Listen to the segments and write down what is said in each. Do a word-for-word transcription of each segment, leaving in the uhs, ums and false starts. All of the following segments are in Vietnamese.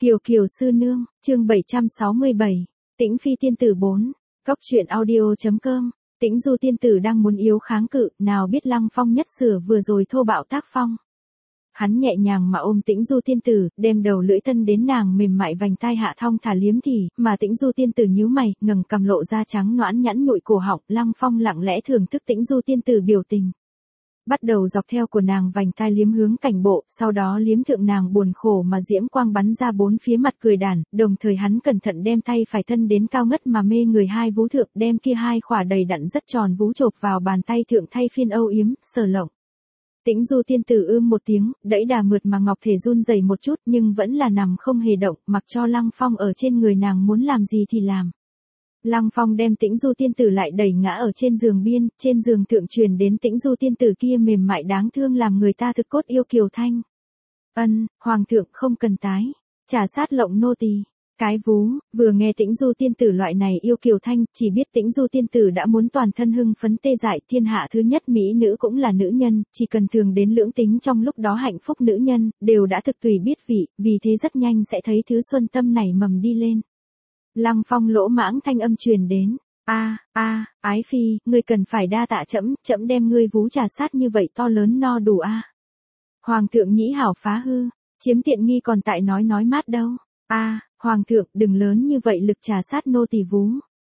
Kiều Kiều sư nương, chương bảy trăm sáu mươi bảy, Tĩnh Phi tiên tử bốn, Cóc truyện audio.com, Tĩnh Du tiên tử đang muốn yếu kháng cự, nào biết Lăng Phong nhất sửa vừa rồi thô bạo tác phong. Hắn nhẹ nhàng mà ôm Tĩnh Du tiên tử, đem đầu lưỡi thân đến nàng mềm mại vành tai hạ thong thả liếm thì, mà Tĩnh Du tiên tử nhíu mày, ngẩng cằm lộ ra trắng nõn nhẵn nhụi cổ họng, Lăng Phong lặng lẽ thưởng thức Tĩnh Du tiên tử biểu tình. Bắt đầu dọc theo của nàng vành tai liếm hướng cảnh bộ, sau đó liếm thượng nàng buồn khổ mà diễm quang bắn ra bốn phía mặt cười đàn, đồng thời hắn cẩn thận đem tay phải thân đến cao ngất mà mê người hai vú thượng, đem kia hai khỏa đầy đặn rất tròn vú chộp vào bàn tay thượng thay phiên âu yếm, sờ lộng. Tĩnh Du tiên tử ưm một tiếng, đẫy đà mượt mà ngọc thể run rẩy một chút nhưng vẫn là nằm không hề động, mặc cho Lăng Phong ở trên người nàng muốn làm gì thì làm. Lăng Phong đem Tĩnh Du tiên tử lại đẩy ngã ở trên giường biên, trên giường thượng truyền đến Tĩnh Du tiên tử kia mềm mại đáng thương làm người ta thực cốt yêu kiều thanh. Ân, hoàng thượng không cần tái, trả sát lộng nô tỳ. Cái vú, vừa nghe Tĩnh Du tiên tử loại này yêu kiều thanh, chỉ biết Tĩnh Du tiên tử đã muốn toàn thân hưng phấn tê dại, thiên hạ thứ nhất mỹ nữ cũng là nữ nhân, chỉ cần thường đến lưỡng tính trong lúc đó hạnh phúc nữ nhân, đều đã thực tùy biết vị, vì thế rất nhanh sẽ thấy thứ xuân tâm này mầm đi lên. Lăng Phong lỗ mãng thanh âm truyền đến, a a, ái phi, ngươi cần phải đa tạ trẫm, trẫm đem ngươi vú trà sát như vậy to lớn no đủ a. À. Hoàng thượng nhĩ hảo phá hư, chiếm tiện nghi còn tại nói nói mát đâu. A, à, hoàng thượng đừng lớn như vậy lực trà sát nô tỳ vú.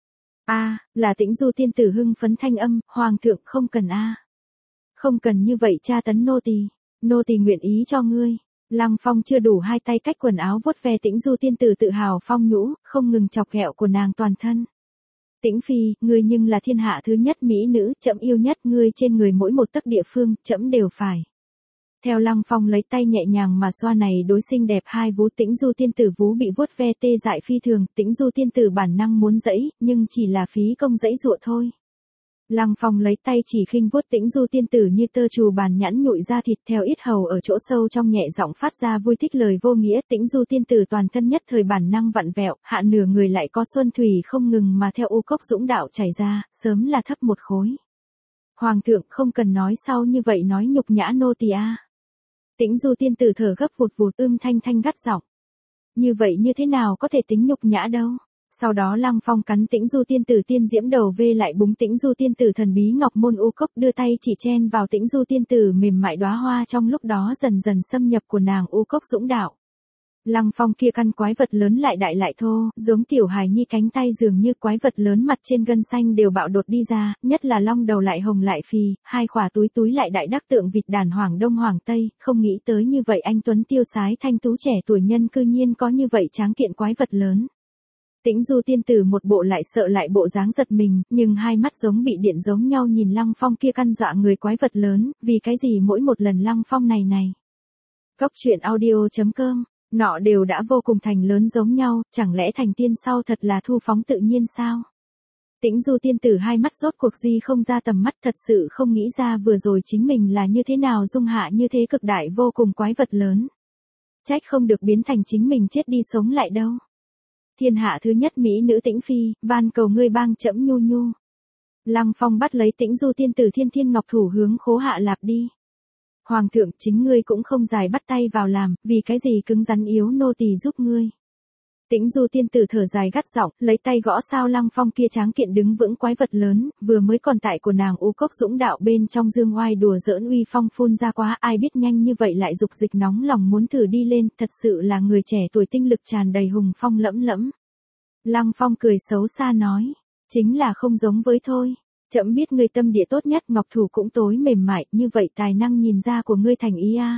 A, à, là Tĩnh Du tiên tử hưng phấn thanh âm, hoàng thượng không cần a. À. Không cần như vậy tra tấn nô tỳ, nô tỳ nguyện ý cho ngươi. Lăng Phong chưa đủ hai tay cách quần áo vuốt ve Tĩnh Du tiên tử tự hào phong nhũ, không ngừng chọc ghẹo của nàng toàn thân. Tĩnh Phi, ngươi nhưng là thiên hạ thứ nhất mỹ nữ, trẫm yêu nhất, ngươi trên người mỗi một tấc địa phương, trẫm đều phải. Theo Lăng Phong lấy tay nhẹ nhàng mà xoa này đối xinh đẹp hai vú, Tĩnh Du tiên tử vú bị vuốt ve tê dại phi thường, Tĩnh Du tiên tử bản năng muốn dẫy, nhưng chỉ là phí công dẫy dụa thôi. Lăng Phong lấy tay chỉ khinh vuốt Tĩnh Du tiên tử như tơ trù bàn nhẵn nhụi ra thịt, theo ít hầu ở chỗ sâu trong nhẹ giọng phát ra vui thích lời vô nghĩa. Tĩnh Du tiên tử toàn thân nhất thời bản năng vặn vẹo, hạ nửa người lại có xuân thủy không ngừng mà theo u cốc dũng đạo chảy ra, sớm là thấp một khối. Hoàng thượng không cần nói sau như vậy nói nhục nhã nô tỳ a. Tĩnh Du tiên tử thở gấp vụt vụt ưm thanh thanh gắt giọng. Như vậy như thế nào có thể tính nhục nhã đâu. Sau đó Lăng Phong cắn Tĩnh Du tiên tử tiên diễm đầu vê lại búng Tĩnh Du tiên tử thần bí ngọc môn u cốc, đưa tay chỉ chen vào Tĩnh Du tiên tử mềm mại đóa hoa, trong lúc đó dần dần xâm nhập của nàng u cốc dũng đạo. Lăng Phong kia căn quái vật lớn lại đại lại thô, giống tiểu hài nhi cánh tay dường như quái vật lớn mặt trên gân xanh đều bạo đột đi ra, nhất là long đầu lại hồng lại phì, hai khỏa túi túi lại đại đắc tượng vịt đàn hoàng đông hoàng tây, không nghĩ tới như vậy anh tuấn tiêu sái thanh tú trẻ tuổi nhân cư nhiên có như vậy tráng kiện quái vật lớn. Tĩnh Du tiên tử một bộ lại sợ lại bộ dáng giật mình, nhưng hai mắt giống bị điện giống nhau nhìn Lăng Phong kia căn dọa người quái vật lớn, vì cái gì mỗi một lần Lăng Phong này này. Cóc truyện audio.com, nọ đều đã vô cùng thành lớn giống nhau, chẳng lẽ thành tiên sau thật là thu phóng tự nhiên sao? Tĩnh Du tiên tử hai mắt rốt cuộc gì không ra tầm mắt, thật sự không nghĩ ra vừa rồi chính mình là như thế nào dung hạ như thế cực đại vô cùng quái vật lớn. Trách không được biến thành chính mình chết đi sống lại đâu. Thiên hạ thứ nhất mỹ nữ Tĩnh Phi, van cầu ngươi bang trẫm nhu nhu. Lăng Phong bắt lấy Tĩnh Du tiên tử thiên thiên ngọc thủ hướng khố hạ lạp đi. Hoàng thượng chính ngươi cũng không dài bắt tay vào làm, vì cái gì cứng rắn yếu nô tỳ giúp ngươi. Tĩnh Du tiên tử thở dài gắt giọng, lấy tay gõ sao Lăng Phong kia tráng kiện đứng vững quái vật lớn, vừa mới còn tại của nàng u cốc dũng đạo bên trong dương oai đùa giỡn uy phong phun ra quá, ai biết nhanh như vậy lại dục dịch nóng lòng muốn thử đi lên, thật sự là người trẻ tuổi tinh lực tràn đầy hùng phong lẫm lẫm. Lăng Phong cười xấu xa nói, chính là không giống với thôi. Trẫm biết ngươi tâm địa tốt nhất, ngọc thủ cũng tối mềm mại, như vậy tài năng nhìn ra của ngươi thành ý a. À.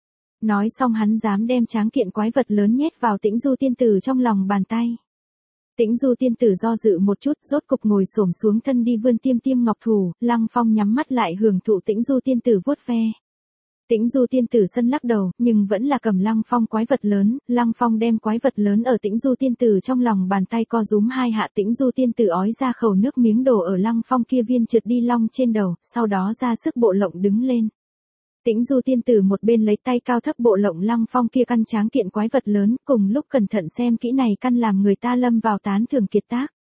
Nói xong hắn dám đem tráng kiện quái vật lớn nhét vào Tĩnh Du tiên tử trong lòng bàn tay. Tĩnh Du tiên tử do dự một chút, rốt cục ngồi xổm xuống thân đi vươn tiêm tiêm ngọc thủ, Lăng Phong nhắm mắt lại hưởng thụ Tĩnh Du tiên tử vuốt ve. Tĩnh Du tiên tử sân lắc đầu, nhưng vẫn là cầm Lăng Phong quái vật lớn, Lăng Phong đem quái vật lớn ở Tĩnh Du tiên tử trong lòng bàn tay co rúm hai hạ, Tĩnh Du tiên tử ói ra khẩu nước miếng đổ ở Lăng Phong kia viên trượt đi long trên đầu, sau đó ra sức bộ lộng đứng lên. Tĩnh Du tiên tử một bên lấy tay cao thấp bộ lộng Lăng Phong kia căn tráng kiện quái vật lớn, cùng lúc cẩn thận xem kỹ này căn làm người ta lâm vào tán thưởng kiệt tác.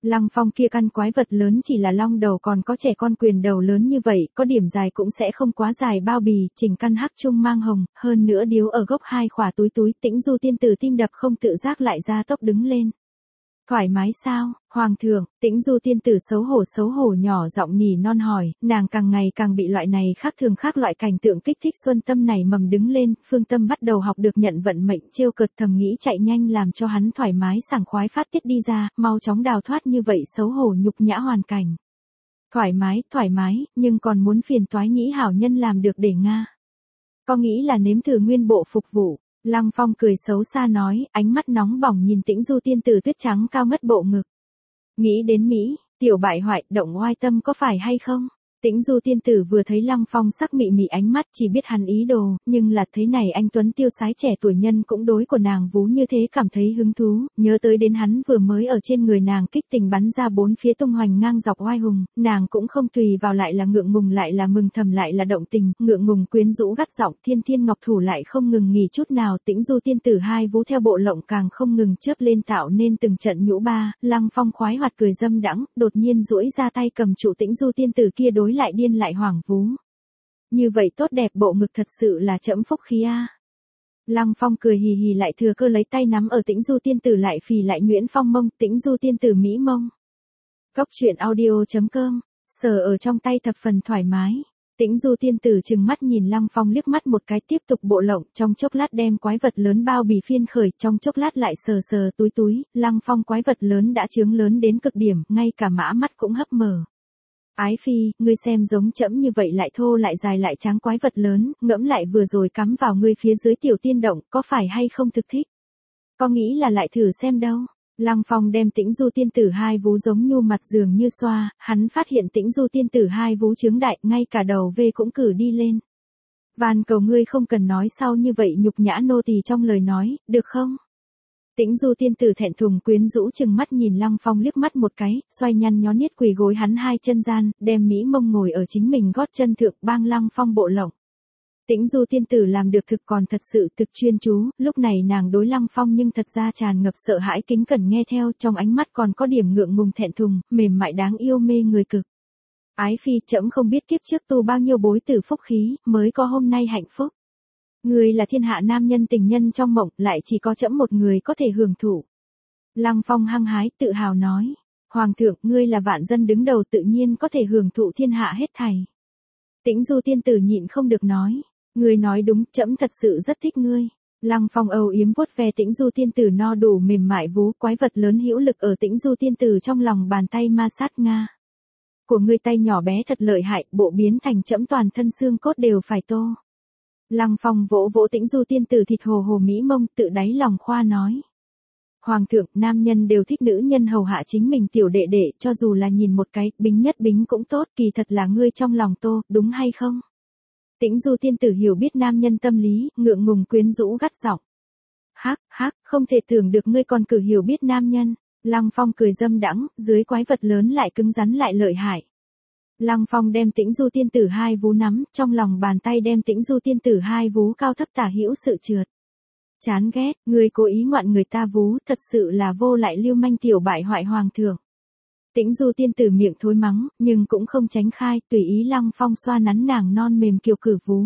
Lăng Phong kia căn quái vật lớn chỉ là long đầu còn có trẻ con quyền đầu lớn như vậy, có điểm dài cũng sẽ không quá dài bao bì, chỉnh căn hắc trung mang hồng, hơn nữa điếu ở gốc hai khỏa túi túi, Tĩnh Du tiên tử tim đập không tự giác lại ra tốc đứng lên. Thoải mái sao, Hoàng thượng, Tĩnh Du tiên tử xấu hổ xấu hổ nhỏ giọng nỉ non hỏi, nàng càng ngày càng bị loại này khác thường khác loại cảnh tượng kích thích xuân tâm này mầm đứng lên, phương tâm bắt đầu học được nhận vận mệnh trêu cợt thầm nghĩ chạy nhanh làm cho hắn thoải mái sảng khoái phát tiết đi ra, mau chóng đào thoát như vậy xấu hổ nhục nhã hoàn cảnh. Thoải mái, thoải mái, nhưng còn muốn phiền toái nhĩ hảo nhân làm được để Nga. Có nghĩ là nếm thử nguyên bộ phục vụ. Lăng Phong cười xấu xa nói, ánh mắt nóng bỏng nhìn Tĩnh Du tiên tử tuyết trắng cao ngất bộ ngực. Nghĩ đến Mỹ, tiểu bại hoại, động oai tâm có phải hay không? Tĩnh Du tiên tử vừa thấy Lăng Phong sắc mị mị ánh mắt chỉ biết hắn ý đồ, nhưng là thế này anh tuấn tiêu sái trẻ tuổi nhân cũng đối của nàng vú như thế cảm thấy hứng thú, nhớ tới đến hắn vừa mới ở trên người nàng kích tình bắn ra bốn phía tung hoành ngang dọc oai hùng, nàng cũng không tùy vào lại là ngượng ngùng lại là mừng thầm lại là động tình, ngượng ngùng quyến rũ gắt giọng thiên thiên ngọc thủ lại không ngừng nghỉ chút nào. Tĩnh Du tiên tử hai vú theo bộ lộng càng không ngừng chớp lên tạo nên từng trận nhũ ba. Lăng Phong khoái hoạt cười dâm đãng, đột nhiên duỗi ra tay cầm trụ Tĩnh Du tiên tử kia đối lại điên lại hoảng vú. Như vậy tốt đẹp bộ ngực thật sự là trẫm phúc khí a. Lăng Phong cười hì hì lại thừa cơ lấy tay nắm ở Tĩnh Du tiên tử lại phì lại Nguyễn Phong mông, Tĩnh Du tiên tử mỹ mông. Góc truyện audio chấm com, sờ ở trong tay thập phần thoải mái. Tĩnh Du tiên tử trừng mắt nhìn Lăng Phong liếc mắt một cái tiếp tục bộ lộng, trong chốc lát đem quái vật lớn bao bì phiên khởi, trong chốc lát lại sờ sờ túi túi, Lăng Phong quái vật lớn đã trướng lớn đến cực điểm, ngay cả mã mắt cũng hấp mở. Ái phi, ngươi xem giống trẫm như vậy lại thô lại dài lại trắng quái vật lớn, ngẫm lại vừa rồi cắm vào ngươi phía dưới tiểu tiên động, có phải hay không thực thích? Có nghĩ là lại thử xem đâu. Lăng Phong đem Tĩnh Du tiên tử hai vú giống nhu mặt dường như xoa, hắn phát hiện Tĩnh Du tiên tử hai vú trướng đại, ngay cả đầu vê cũng cử đi lên. Van cầu ngươi không cần nói sau như vậy nhục nhã nô tỳ trong lời nói, được không? Tĩnh Du tiên tử thẹn thùng quyến rũ chừng mắt nhìn Lăng Phong liếc mắt một cái, xoay nhăn nhó niết quỳ gối hắn hai chân gian, đem mỹ mông ngồi ở chính mình gót chân thượng bang Lăng Phong bộ lộng. Tĩnh Du tiên tử làm được thực còn thật sự thực chuyên chú, lúc này nàng đối Lăng Phong nhưng thật ra tràn ngập sợ hãi kính cẩn nghe theo, trong ánh mắt còn có điểm ngượng ngùng thẹn thùng, mềm mại đáng yêu mê người cực. Ái phi, trẫm không biết kiếp trước tu bao nhiêu bối tử phúc khí, mới có hôm nay hạnh phúc. Người là thiên hạ nam nhân tình nhân trong mộng, lại chỉ có trẫm một người có thể hưởng thụ. Lăng Phong hăng hái tự hào nói, Hoàng thượng, ngươi là vạn dân đứng đầu tự nhiên có thể hưởng thụ thiên hạ hết thảy. Tĩnh Du tiên tử nhịn không được nói, ngươi nói đúng, trẫm thật sự rất thích ngươi. Lăng Phong âu yếm vuốt ve Tĩnh Du tiên tử no đủ mềm mại vú, quái vật lớn hữu lực ở Tĩnh Du tiên tử trong lòng bàn tay ma sát nga. Của ngươi tay nhỏ bé thật lợi hại, bộ biến thành trẫm toàn thân xương cốt đều phải tô. Lăng Phong vỗ vỗ Tĩnh Du tiên tử thịt hồ hồ mỹ mông, tự đáy lòng khoa nói. Hoàng thượng, nam nhân đều thích nữ nhân hầu hạ chính mình tiểu đệ đệ, cho dù là nhìn một cái, bính nhất bính cũng tốt, kỳ thật là ngươi trong lòng tô, đúng hay không? Tĩnh Du tiên tử hiểu biết nam nhân tâm lý, ngượng ngùng quyến rũ gắt giọng. Hắc, hắc, không thể tưởng được ngươi còn cử hiểu biết nam nhân. Lăng Phong cười dâm đãng, dưới quái vật lớn lại cứng rắn lại lợi hại. Lăng Phong đem Tĩnh Du tiên tử hai vú nắm, trong lòng bàn tay đem Tĩnh Du tiên tử hai vú cao thấp tả hữu sự trượt. Chán ghét, ngươi cố ý ngoạn người ta vú, thật sự là vô lại lưu manh tiểu bại hoại hoàng thượng. Tĩnh Du tiên tử miệng thối mắng, nhưng cũng không tránh khai, tùy ý Lăng Phong xoa nắn nàng non mềm kiều cử vú.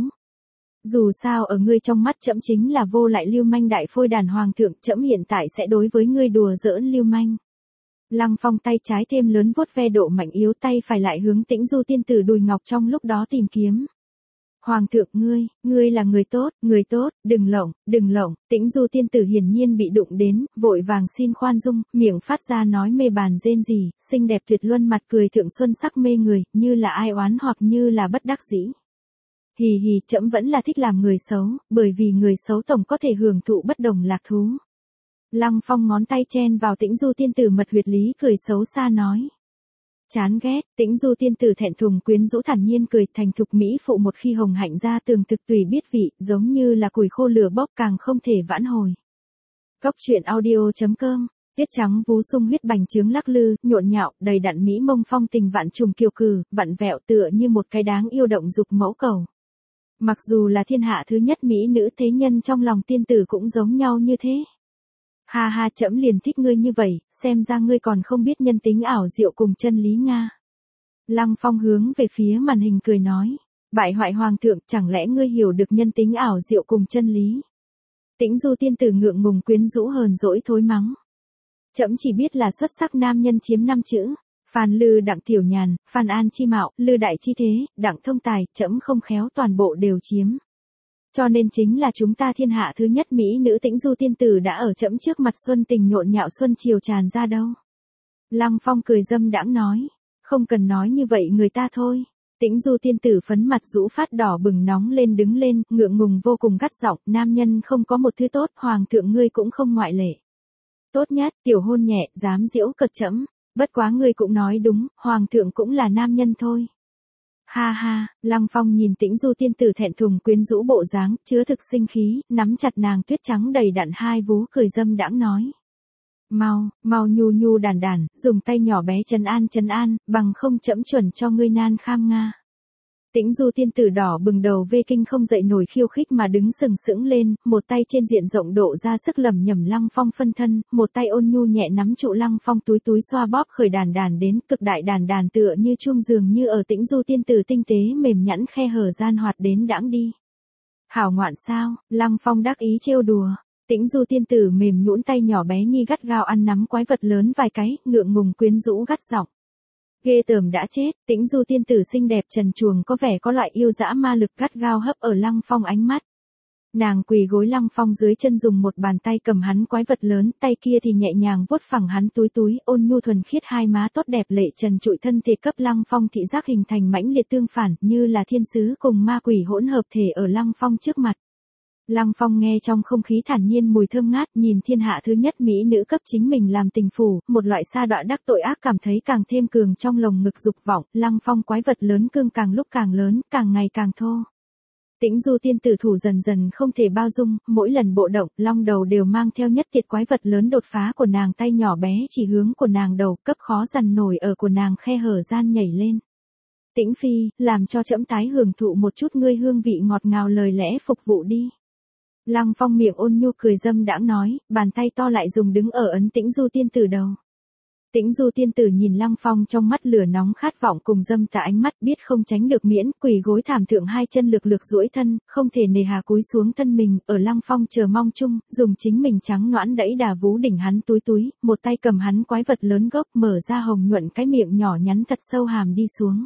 Dù sao ở ngươi trong mắt trẫm chính là vô lại lưu manh đại phôi đàn hoàng thượng, trẫm hiện tại sẽ đối với ngươi đùa giỡn lưu manh. Lăng Phong tay trái thêm lớn vuốt ve độ mạnh yếu, tay phải lại hướng Tĩnh Du tiên tử đùi ngọc trong lúc đó tìm kiếm. Hoàng thượng, ngươi, ngươi là người tốt, người tốt, đừng lộng, đừng lộng. Tĩnh Du tiên tử hiển nhiên bị đụng đến, vội vàng xin khoan dung, miệng phát ra nói mê bàn rên rỉ, xinh đẹp tuyệt luân mặt cười thượng xuân sắc mê người, như là ai oán hoặc như là bất đắc dĩ. Hì hì, trẫm vẫn là thích làm người xấu, bởi vì người xấu tổng có thể hưởng thụ bất đồng lạc thú. Lăng Phong ngón tay chen vào Tĩnh Du tiên tử mật huyệt lý cười xấu xa nói. Chán ghét, Tĩnh Du tiên tử thẹn thùng quyến rũ thản nhiên cười, thành thục mỹ phụ một khi hồng hạnh ra tường thực tùy biết vị, giống như là củi khô lửa bốc càng không thể vãn hồi. Góc truyện audio chấm com, tiết trắng vú sung huyết bành trướng lắc lư, nhộn nhạo, đầy đặn mỹ mông phong tình vạn trùng kiều cừ, vặn vẹo tựa như một cái đáng yêu động dục mẫu cầu. Mặc dù là thiên hạ thứ nhất mỹ nữ thế nhân trong lòng tiên tử cũng giống nhau như thế. Ha ha, trẫm liền thích ngươi như vậy, xem ra ngươi còn không biết nhân tính ảo diệu cùng chân lý Nga. Lăng Phong hướng về phía màn hình cười nói. Bại hoại hoàng thượng, chẳng lẽ ngươi hiểu được nhân tính ảo diệu cùng chân lý? Tĩnh Du tiên tử ngượng ngùng quyến rũ hờn dỗi thối mắng. Trẫm chỉ biết là xuất sắc nam nhân chiếm năm chữ. Phan Lư Đặng Tiểu Nhàn, Phan An Chi Mạo, Lư Đại Chi Thế, Đặng Thông Tài, trẫm không khéo toàn bộ đều chiếm. Cho nên chính là chúng ta thiên hạ thứ nhất mỹ nữ Tĩnh Du tiên tử đã ở trẫm trước mặt xuân tình nhộn nhạo xuân chiều tràn ra đâu. Lăng Phong cười dâm đãng nói. Không cần nói như vậy người ta thôi. Tĩnh Du tiên tử phấn mặt rũ phát đỏ bừng nóng lên đứng lên, ngượng ngùng vô cùng gắt giọng, nam nhân không có một thứ tốt, hoàng thượng ngươi cũng không ngoại lệ. Tốt nhất, tiểu hôn nhẹ, dám giễu cợt trẫm, bất quá ngươi cũng nói đúng, hoàng thượng cũng là nam nhân thôi. Ha ha, Lăng Phong nhìn Tĩnh Du tiên tử thẹn thùng quyến rũ bộ dáng, chứa thực sinh khí, nắm chặt nàng tuyết trắng đầy đặn hai vú cười dâm đãng nói. Mau, mau nhu nhu đàn đàn, dùng tay nhỏ bé trấn an trấn an, bằng không trẫm chuẩn cho ngươi nan kham Nga. Tĩnh Du tiên tử đỏ bừng đầu vê kinh không dậy nổi khiêu khích mà đứng sừng sững lên, một tay trên diện rộng độ ra sức lẩm nhẩm Lăng Phong phân thân, một tay ôn nhu nhẹ nắm trụ Lăng Phong túi túi xoa bóp khởi đàn đàn đến, cực đại đàn đàn tựa như chuông dường như ở Tĩnh Du tiên tử tinh tế mềm nhẵn khe hở gian hoạt đến đãng đi. Hảo ngoạn sao, Lăng Phong đắc ý trêu đùa. Tĩnh Du tiên tử mềm nhũn tay nhỏ bé nhi gắt gao ăn nắm quái vật lớn vài cái, ngượng ngùng quyến rũ gắt giọng. Ghê tởm đã chết, Tĩnh Du tiên tử xinh đẹp trần truồng có vẻ có loại yêu dã ma lực gắt gao hấp ở Lăng Phong ánh mắt. Nàng quỳ gối Lăng Phong dưới chân dùng một bàn tay cầm hắn quái vật lớn, tay kia thì nhẹ nhàng vuốt phẳng hắn túi túi, ôn nhu thuần khiết hai má tốt đẹp lệ trần trụi thân thể cấp Lăng Phong thị giác hình thành mãnh liệt tương phản, như là thiên sứ cùng ma quỷ hỗn hợp thể ở Lăng Phong trước mặt. Lăng Phong nghe trong không khí thản nhiên mùi thơm ngát, nhìn thiên hạ thứ nhất mỹ nữ cấp chính mình làm tình phủ, một loại sa đọa đắc tội ác cảm thấy càng thêm cường trong lồng ngực dục vọng, Lăng Phong quái vật lớn cương càng lúc càng lớn, càng ngày càng thô. Tĩnh Du tiên tử thủ dần dần không thể bao dung, mỗi lần bộ động, long đầu đều mang theo nhất tiệt quái vật lớn đột phá của nàng tay nhỏ bé chỉ hướng của nàng đầu, cấp khó dằn nổi ở của nàng khe hở gian nhảy lên. Tĩnh Phi, làm cho trẫm tái hưởng thụ một chút ngươi hương vị ngọt ngào lời lẽ phục vụ đi. Lăng Phong miệng ôn nhu cười dâm đãng nói, bàn tay to lại dùng đứng ở ấn Tĩnh Du tiên tử đầu. Tĩnh Du tiên tử nhìn Lăng Phong trong mắt lửa nóng khát vọng cùng dâm tà ánh mắt biết không tránh được miễn, quỳ gối thảm thượng hai chân lực lực duỗi thân, không thể nề hà cúi xuống thân mình, ở Lăng Phong chờ mong chung, dùng chính mình trắng noãn đẫy đà vú đỉnh hắn túi túi, một tay cầm hắn quái vật lớn gốc mở ra hồng nhuận cái miệng nhỏ nhắn thật sâu hàm đi xuống.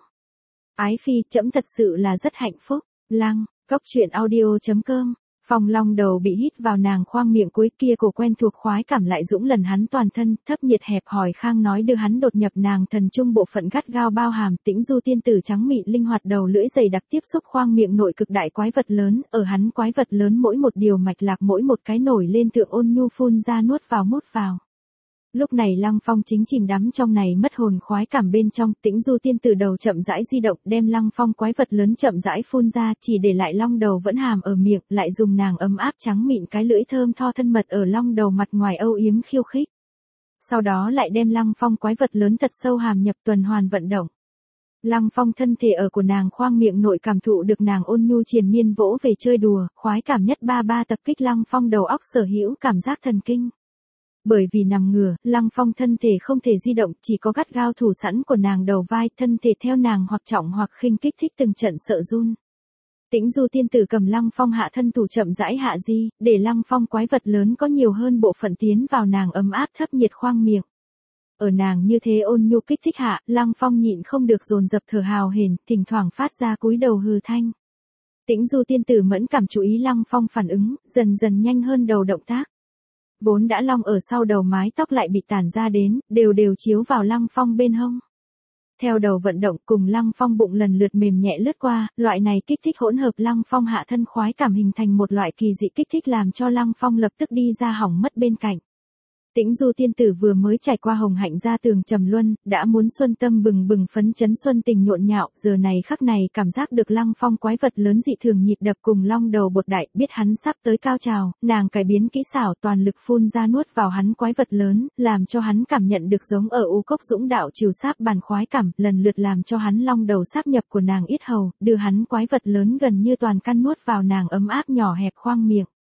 Ái phi, trẫm thật sự là rất hạnh phúc. Lăng, góc truyện audio chấm com. Phong long đầu bị hít vào nàng khoang miệng cuối kia cổ quen thuộc khoái cảm lại dũng lần hắn toàn thân, thấp nhiệt hẹp hỏi khang nói đưa hắn đột nhập nàng thần trung bộ phận gắt gao bao hàm. Tĩnh Du tiên tử trắng mịn linh hoạt đầu lưỡi dày đặc tiếp xúc khoang miệng nội cực đại quái vật lớn, ở hắn quái vật lớn mỗi một điều mạch lạc mỗi một cái nổi lên thượng ôn nhu phun ra nuốt vào mút vào. Lúc này Lăng Phong chính chìm đắm trong này mất hồn khoái cảm bên trong, Tĩnh Du tiên tử đầu chậm rãi di động, đem Lăng Phong quái vật lớn chậm rãi phun ra, chỉ để lại long đầu vẫn hàm ở miệng, lại dùng nàng ấm áp trắng mịn cái lưỡi thơm tho thân mật ở long đầu mặt ngoài âu yếm khiêu khích. Sau đó lại đem Lăng Phong quái vật lớn thật sâu hàm nhập tuần hoàn vận động. Lăng Phong thân thể ở của nàng khoang miệng nội cảm thụ được nàng ôn nhu triền miên vỗ về chơi đùa, khoái cảm nhất ba ba tập kích Lăng Phong đầu óc sở hữu cảm giác thần kinh. Bởi vì nằm ngửa, Lăng Phong thân thể không thể di động, chỉ có gắt gao thủ sẵn của nàng đầu vai, thân thể theo nàng hoặc trọng hoặc khinh kích thích từng trận sợ run. Tĩnh Du tiên tử cầm Lăng Phong hạ thân thủ chậm rãi hạ di, để Lăng Phong quái vật lớn có nhiều hơn bộ phận tiến vào nàng ấm áp thấp nhiệt khoang miệng. Ở nàng như thế ôn nhu kích thích hạ, Lăng Phong nhịn không được dồn dập thở hào hển, thỉnh thoảng phát ra cúi đầu hừ thanh. Tĩnh Du tiên tử mẫn cảm chú ý Lăng Phong phản ứng, dần dần nhanh hơn đầu động tác. Vốn đã long ở sau đầu mái tóc lại bị tản ra đến, đều đều chiếu vào Lăng Phong bên hông. Theo đầu vận động cùng Lăng Phong bụng lần lượt mềm nhẹ lướt qua, loại này kích thích hỗn hợp Lăng Phong hạ thân khoái cảm hình thành một loại kỳ dị kích thích làm cho Lăng Phong lập tức đi ra hỏng mất bên cạnh. Tĩnh Du tiên tử vừa mới trải qua hồng hạnh ra tường trầm luân, đã muốn xuân tâm bừng bừng phấn chấn xuân tình nhộn nhạo, giờ này khắc này cảm giác được Lăng Phong quái vật lớn dị thường nhịp đập cùng long đầu bột đại, biết hắn sắp tới cao trào, nàng cải biến kỹ xảo toàn lực phun ra nuốt vào hắn quái vật lớn, làm cho hắn cảm nhận được giống ở u cốc dũng đạo chiều sáp bàn khoái cảm, lần lượt làm cho hắn long đầu sáp nhập của nàng yết hầu, đưa hắn quái vật lớn gần như toàn căn nuốt vào nàng ấm áp nhỏ hẹp khoang miệng.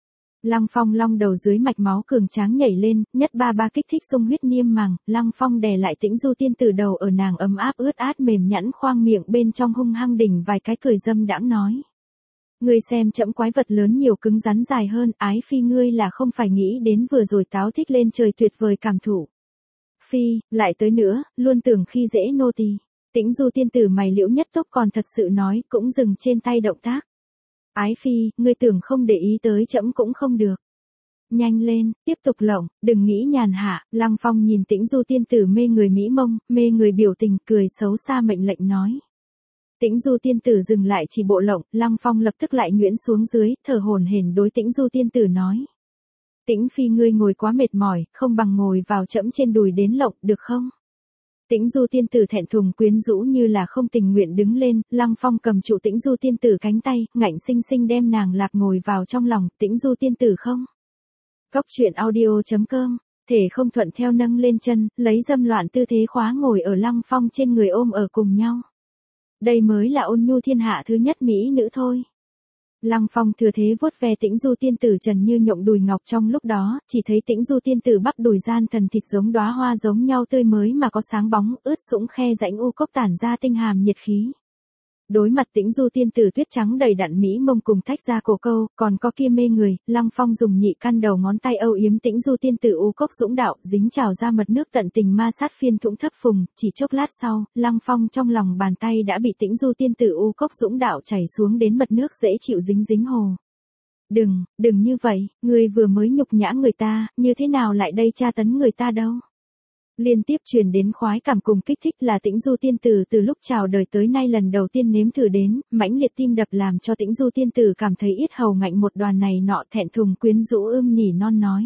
Lăng Phong long đầu dưới mạch máu cường tráng nhảy lên, nhất ba ba kích thích xung huyết niêm màng, Lăng Phong đè lại Tĩnh Du tiên tử đầu ở nàng ấm áp ướt át mềm nhẵn khoang miệng bên trong hung hăng đỉnh vài cái cười dâm đãng nói. Ngươi xem trẫm quái vật lớn nhiều cứng rắn dài hơn, ái phi ngươi là không phải nghĩ đến vừa rồi táo thích lên trời tuyệt vời cảm thụ. Phi, lại tới nữa, luôn tưởng khi dễ nô tỳ. Tĩnh Du tiên tử mày liễu nhất tốc còn thật sự nói, cũng dừng trên tay động tác. Ái phi, ngươi tưởng không để ý tới trẫm cũng không được. Nhanh lên, tiếp tục lộng, đừng nghĩ nhàn hạ. Lăng Phong nhìn Tĩnh Du tiên tử mê người mỹ mông, mê người biểu tình, cười xấu xa mệnh lệnh nói. Tĩnh Du tiên tử dừng lại chỉ bộ lộng, Lăng Phong lập tức lại nhuyễn xuống dưới, thở hổn hển đối Tĩnh Du tiên tử nói. Tĩnh phi ngươi ngồi quá mệt mỏi, không bằng ngồi vào trẫm trên đùi đến lộng, được không? Tĩnh Du tiên tử thẹn thùng quyến rũ như là không tình nguyện đứng lên, Lăng Phong cầm trụ Tĩnh Du tiên tử cánh tay, ngạnh sinh sinh đem nàng lạc ngồi vào trong lòng, Tĩnh Du tiên tử không? Cóc truyện audio chấm com, thể không thuận theo nâng lên chân, lấy dâm loạn tư thế khóa ngồi ở Lăng Phong trên người ôm ở cùng nhau. Đây mới là ôn nhu thiên hạ thứ nhất mỹ nữ thôi. Lăng Phong thừa thế vuốt ve Tĩnh Du tiên tử trần như nhộng đùi ngọc trong lúc đó, chỉ thấy Tĩnh Du tiên tử bắp đùi gian thần thịt giống đóa hoa giống nhau tươi mới mà có sáng bóng, ướt sũng khe rãnh u cốc tản ra tinh hàm nhiệt khí. Đối mặt Tĩnh Du tiên tử tuyết trắng đầy đặn mỹ mông cùng thách ra cổ câu, còn có kia mê người, Lăng Phong dùng nhị căn đầu ngón tay âu yếm Tĩnh Du tiên tử u cốc dũng đạo, dính trào ra mật nước tận tình ma sát phiên thủng thấp phùng, chỉ chốc lát sau, Lăng Phong trong lòng bàn tay đã bị Tĩnh Du tiên tử u cốc dũng đạo chảy xuống đến mật nước dễ chịu dính dính hồ. Đừng, đừng như vậy, ngươi vừa mới nhục nhã người ta, như thế nào lại đây tra tấn người ta đâu? Liên tiếp truyền đến khoái cảm cùng kích thích là Tĩnh Du tiên tử từ lúc chào đời tới nay lần đầu tiên nếm thử đến, mãnh liệt tim đập làm cho Tĩnh Du tiên tử cảm thấy yết hầu ngạnh một đoàn này nọ thẹn thùng quyến rũ ưm nhỉ non nói.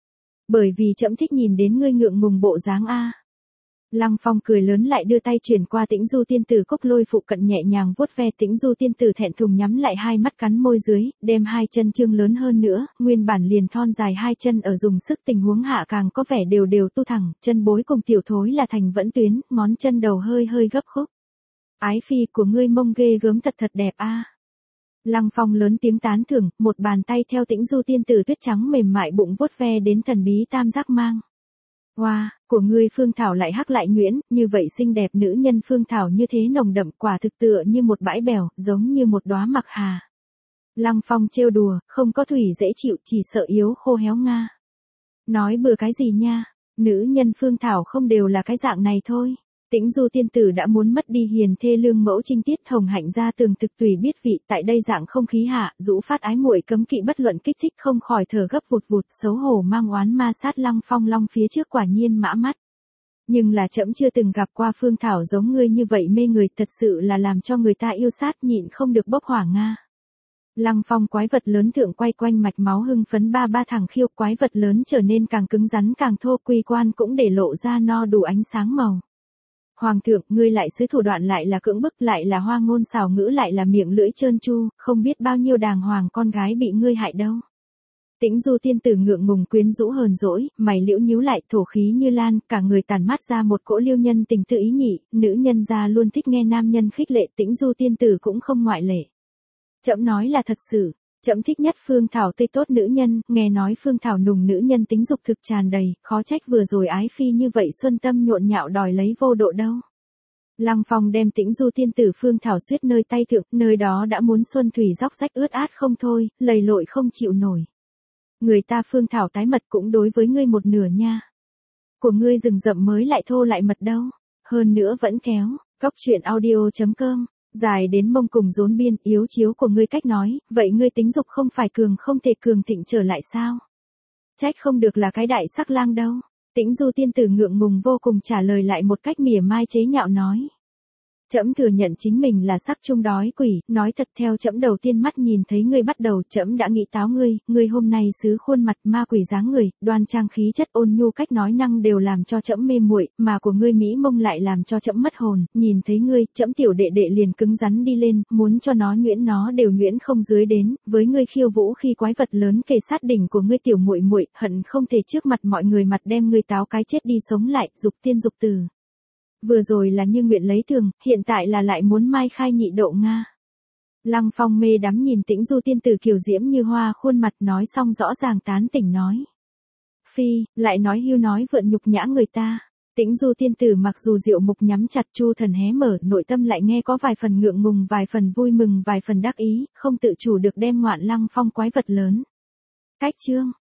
Bởi vì trẫm thích nhìn đến ngươi ngượng ngùng bộ dáng a. Lăng Phong cười lớn lại đưa tay chuyển qua Tĩnh Du tiên tử cốc lôi phụ cận nhẹ nhàng vuốt ve Tĩnh Du tiên tử thẹn thùng nhắm lại hai mắt cắn môi dưới, đem hai chân trương lớn hơn nữa, nguyên bản liền thon dài hai chân ở dùng sức tình huống hạ càng có vẻ đều đều tu thẳng, chân bối cùng tiểu thối là thành vẫn tuyến, ngón chân đầu hơi hơi gấp khúc. Ái phi của ngươi mông ghê gớm thật thật đẹp a. Lăng Phong lớn tiếng tán thưởng, một bàn tay theo Tĩnh Du tiên tử tuyết trắng mềm mại bụng vuốt ve đến thần bí tam giác mang. Hoa, wow, của ngươi phương thảo lại hắc lại nhuyễn, như vậy xinh đẹp nữ nhân phương thảo như thế nồng đậm quả thực tựa như một bãi bèo, giống như một đóa mặc hà. Lăng Phong trêu đùa, không có thủy dễ chịu chỉ sợ yếu khô héo nga. Nói bừa cái gì nha, nữ nhân phương thảo không đều là cái dạng này thôi. Tĩnh Du tiên tử đã muốn mất đi hiền thê lương mẫu trinh tiết hồng hạnh ra tường thực tùy biết vị tại đây dạng không khí hạ, rũ phát ái muội cấm kỵ bất luận kích thích không khỏi thở gấp vụt vụt xấu hổ mang oán ma sát Lăng Phong long phía trước quả nhiên mã mắt. Nhưng là trẫm chưa từng gặp qua phương thảo giống ngươi như vậy mê người thật sự là làm cho người ta yêu sát nhịn không được bốc hỏa nga. Lăng Phong quái vật lớn thượng quay quanh mạch máu hưng phấn ba ba thẳng khiêu quái vật lớn trở nên càng cứng rắn càng thô quy quan cũng để lộ ra no đủ ánh sáng màu. Hoàng thượng, ngươi lại sứ thủ đoạn lại là cưỡng bức lại là hoa ngôn xảo ngữ lại là miệng lưỡi trơn tru, không biết bao nhiêu đàng hoàng con gái bị ngươi hại đâu. Tĩnh Du tiên tử ngượng ngùng quyến rũ hờn dỗi, mày liễu nhíu lại thổ khí như lan, cả người tàn mát ra một cỗ liêu nhân tình tự ý nhị, nữ nhân gia luôn thích nghe nam nhân khích lệ Tĩnh Du tiên tử cũng không ngoại lệ. Trẫm nói là thật sự. Trẫm thích nhất Phương Thảo tươi tốt nữ nhân, nghe nói Phương Thảo nùng nữ nhân tính dục thực tràn đầy, khó trách vừa rồi ái phi như vậy xuân tâm nhộn nhạo đòi lấy vô độ đâu. Lăng Phong đem Tĩnh Du tiên tử Phương Thảo suyết nơi tay thượng, nơi đó đã muốn xuân thủy róc rách ướt át không thôi, lầy lội không chịu nổi. Người ta Phương Thảo tái mật cũng đối với ngươi một nửa nha. Của ngươi rừng rậm mới lại thô lại mật đâu, hơn nữa vẫn kéo, cóc truyện audio chấm com. Dài đến mông cùng rốn biên, yếu chiếu của ngươi cách nói, vậy ngươi tính dục không phải cường không thể cường thịnh trở lại sao? Trách không được là cái đại sắc lang đâu. Tĩnh Du tiên tử ngượng ngùng vô cùng trả lời lại một cách mỉa mai chế nhạo nói. Trẫm thừa nhận chính mình là sắc trung đói quỷ, nói thật theo trẫm đầu tiên mắt nhìn thấy ngươi bắt đầu trẫm đã nghĩ táo ngươi, ngươi hôm nay xứ khuôn mặt ma quỷ dáng người, đoan trang khí chất ôn nhu cách nói năng đều làm cho trẫm mê muội, mà của ngươi mỹ mông lại làm cho trẫm mất hồn, nhìn thấy ngươi, trẫm tiểu đệ đệ liền cứng rắn đi lên, muốn cho nó nhuyễn nó đều nhuyễn không dưới đến, với ngươi khiêu vũ khi quái vật lớn kề sát đỉnh của ngươi tiểu muội muội, hận không thể trước mặt mọi người mặt đem ngươi táo cái chết đi sống lại, dục tiên dục tử. Vừa rồi là như nguyện lấy thường, hiện tại là lại muốn mai khai nhị độ Nga. Lăng Phong mê đắm nhìn Tĩnh Du tiên tử kiều diễm như hoa khuôn mặt, nói xong rõ ràng tán tỉnh nói. Phi, lại nói hưu nói vượn nhục nhã người ta. Tĩnh Du tiên tử mặc dù diệu mục nhắm chặt, chu thần hé mở, nội tâm lại nghe có vài phần ngượng ngùng, vài phần vui mừng, vài phần đắc ý, không tự chủ được đem ngoạn Lăng Phong quái vật lớn. Cách chương